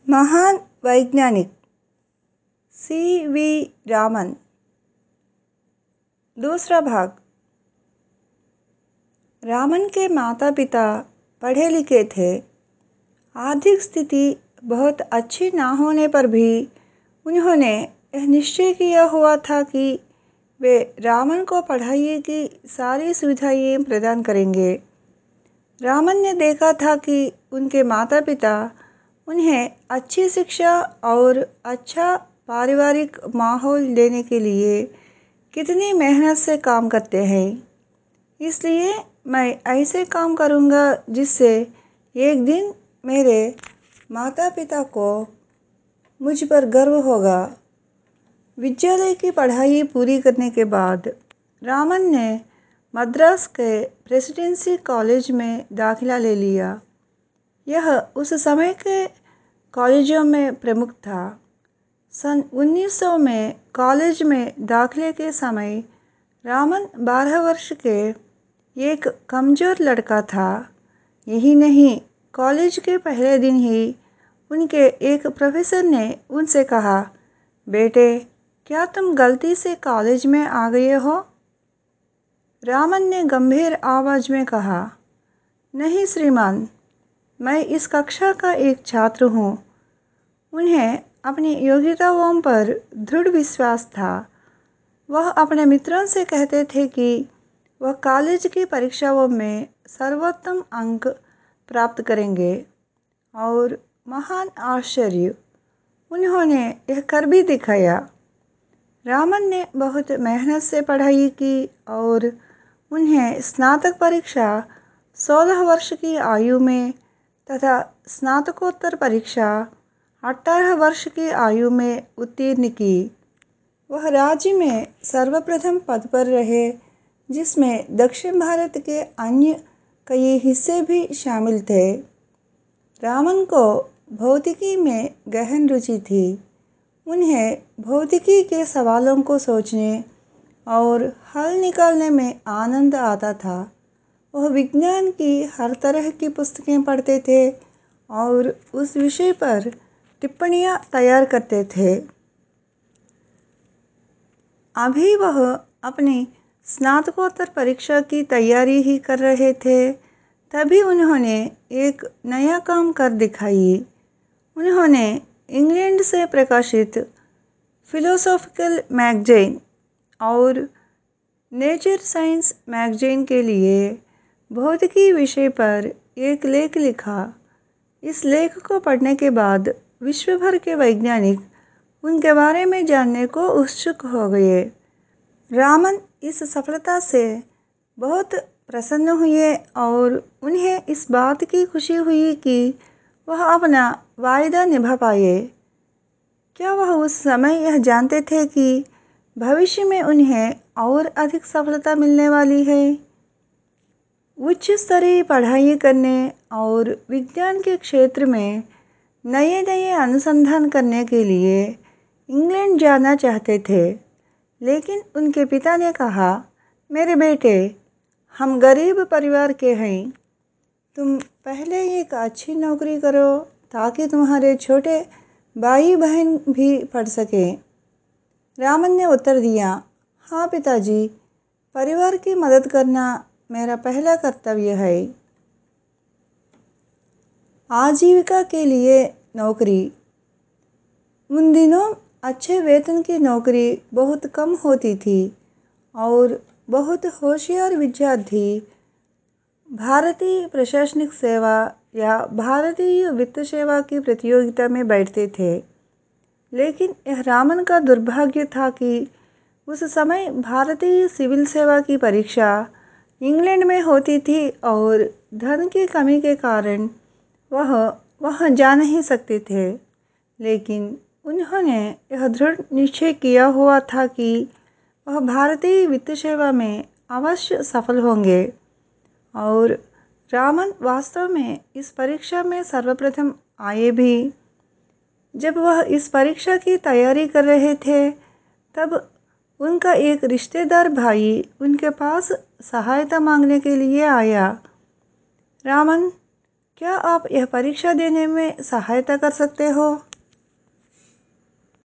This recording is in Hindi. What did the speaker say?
महान वैज्ञानिक सी.वी. रामन। दूसरा भाग। रामन के माता पिता पढ़े लिखे थे। आर्थिक स्थिति बहुत अच्छी ना होने पर भी उन्होंने यह निश्चय किया हुआ था कि वे रामन को पढ़ाई की सारी सुविधाएं प्रदान करेंगे। रामन ने देखा था कि उनके माता पिता उन्हें अच्छी शिक्षा और अच्छा पारिवारिक माहौल देने के लिए कितनी मेहनत से काम करते हैं। इसलिए मैं ऐसे काम करूँगा जिससे एक दिन मेरे माता पिता को मुझ पर गर्व होगा। विद्यालय की पढ़ाई पूरी करने के बाद रामन ने मद्रास के प्रेसिडेंसी कॉलेज में दाखिला ले लिया। यह उस समय के कॉलेजों में प्रमुख था। सन 1900 में कॉलेज में दाखिले के समय रामन 12 वर्ष के एक कमज़ोर लड़का था। यही नहीं, कॉलेज के पहले दिन ही उनके एक प्रोफेसर ने उनसे कहा, बेटे, क्या तुम गलती से कॉलेज में आ गए हो? रामन ने गंभीर आवाज़ में कहा, नहीं श्रीमान, मैं इस कक्षा का एक छात्र हूँ। उन्हें अपनी योग्यताओं पर दृढ़ विश्वास था। वह अपने मित्रों से कहते थे कि वह कॉलेज की परीक्षाओं में सर्वोत्तम अंक प्राप्त करेंगे और महान आश्चर्य, उन्होंने यह कर भी दिखाया। रामन ने बहुत मेहनत से पढ़ाई की और उन्हें स्नातक परीक्षा 16 वर्ष की आयु में तथा स्नातकोत्तर परीक्षा 18 वर्ष की आयु में उत्तीर्ण की। वह राज्य में सर्वप्रथम पद पर रहे, जिसमें दक्षिण भारत के अन्य कई हिस्से भी शामिल थे। रामन को भौतिकी में गहन रुचि थी। उन्हें भौतिकी के सवालों को सोचने और हल निकालने में आनंद आता था। वह विज्ञान की हर तरह की पुस्तकें पढ़ते थे और उस विषय पर टिप्पणियाँ तैयार करते थे। अभी वह अपनी स्नातकोत्तर परीक्षा की तैयारी ही कर रहे थे, तभी उन्होंने एक नया काम कर दिखाई। उन्होंने इंग्लैंड से प्रकाशित फिलोसॉफिकल मैगज़ीन और नेचर साइंस मैगज़ीन के लिए भौतिकी विषय पर एक लेख लिखा। इस लेख को पढ़ने के बाद विश्व भर के वैज्ञानिक उनके बारे में जानने को उत्सुक हो गए। रामन इस सफलता से बहुत प्रसन्न हुए और उन्हें इस बात की खुशी हुई कि वह अपना वायदा निभा पाए। क्या वह उस समय यह जानते थे कि भविष्य में उन्हें और अधिक सफलता मिलने वाली है? उच्च स्तरीय पढ़ाई करने और विज्ञान के क्षेत्र में नए नए अनुसंधान करने के लिए इंग्लैंड जाना चाहते थे, लेकिन उनके पिता ने कहा, मेरे बेटे, हम गरीब परिवार के हैं। तुम पहले एक अच्छी नौकरी करो ताकि तुम्हारे छोटे भाई बहन भी पढ़ सकें। रामन ने उत्तर दिया, हाँ पिताजी, परिवार की मदद करना मेरा पहला कर्तव्य है। आजीविका के लिए नौकरी। उन दिनों अच्छे वेतन की नौकरी बहुत कम होती थी और बहुत होशियार विद्यार्थी भारतीय प्रशासनिक सेवा या भारतीय वित्त सेवा की प्रतियोगिता में बैठते थे। लेकिन यह रामन का दुर्भाग्य था कि उस समय भारतीय सिविल सेवा की परीक्षा इंग्लैंड में होती थी और धन की कमी के कारण वह वहाँ जा नहीं सकते थे। लेकिन उन्होंने यह दृढ़ निश्चय किया हुआ था कि वह भारतीय वित्त सेवा में अवश्य सफल होंगे और रामन वास्तव में इस परीक्षा में सर्वप्रथम आए भी। जब वह इस परीक्षा की तैयारी कर रहे थे, तब उनका एक रिश्तेदार भाई उनके पास सहायता मांगने के लिए आया। रामन, क्या आप यह परीक्षा देने में सहायता कर सकते हो?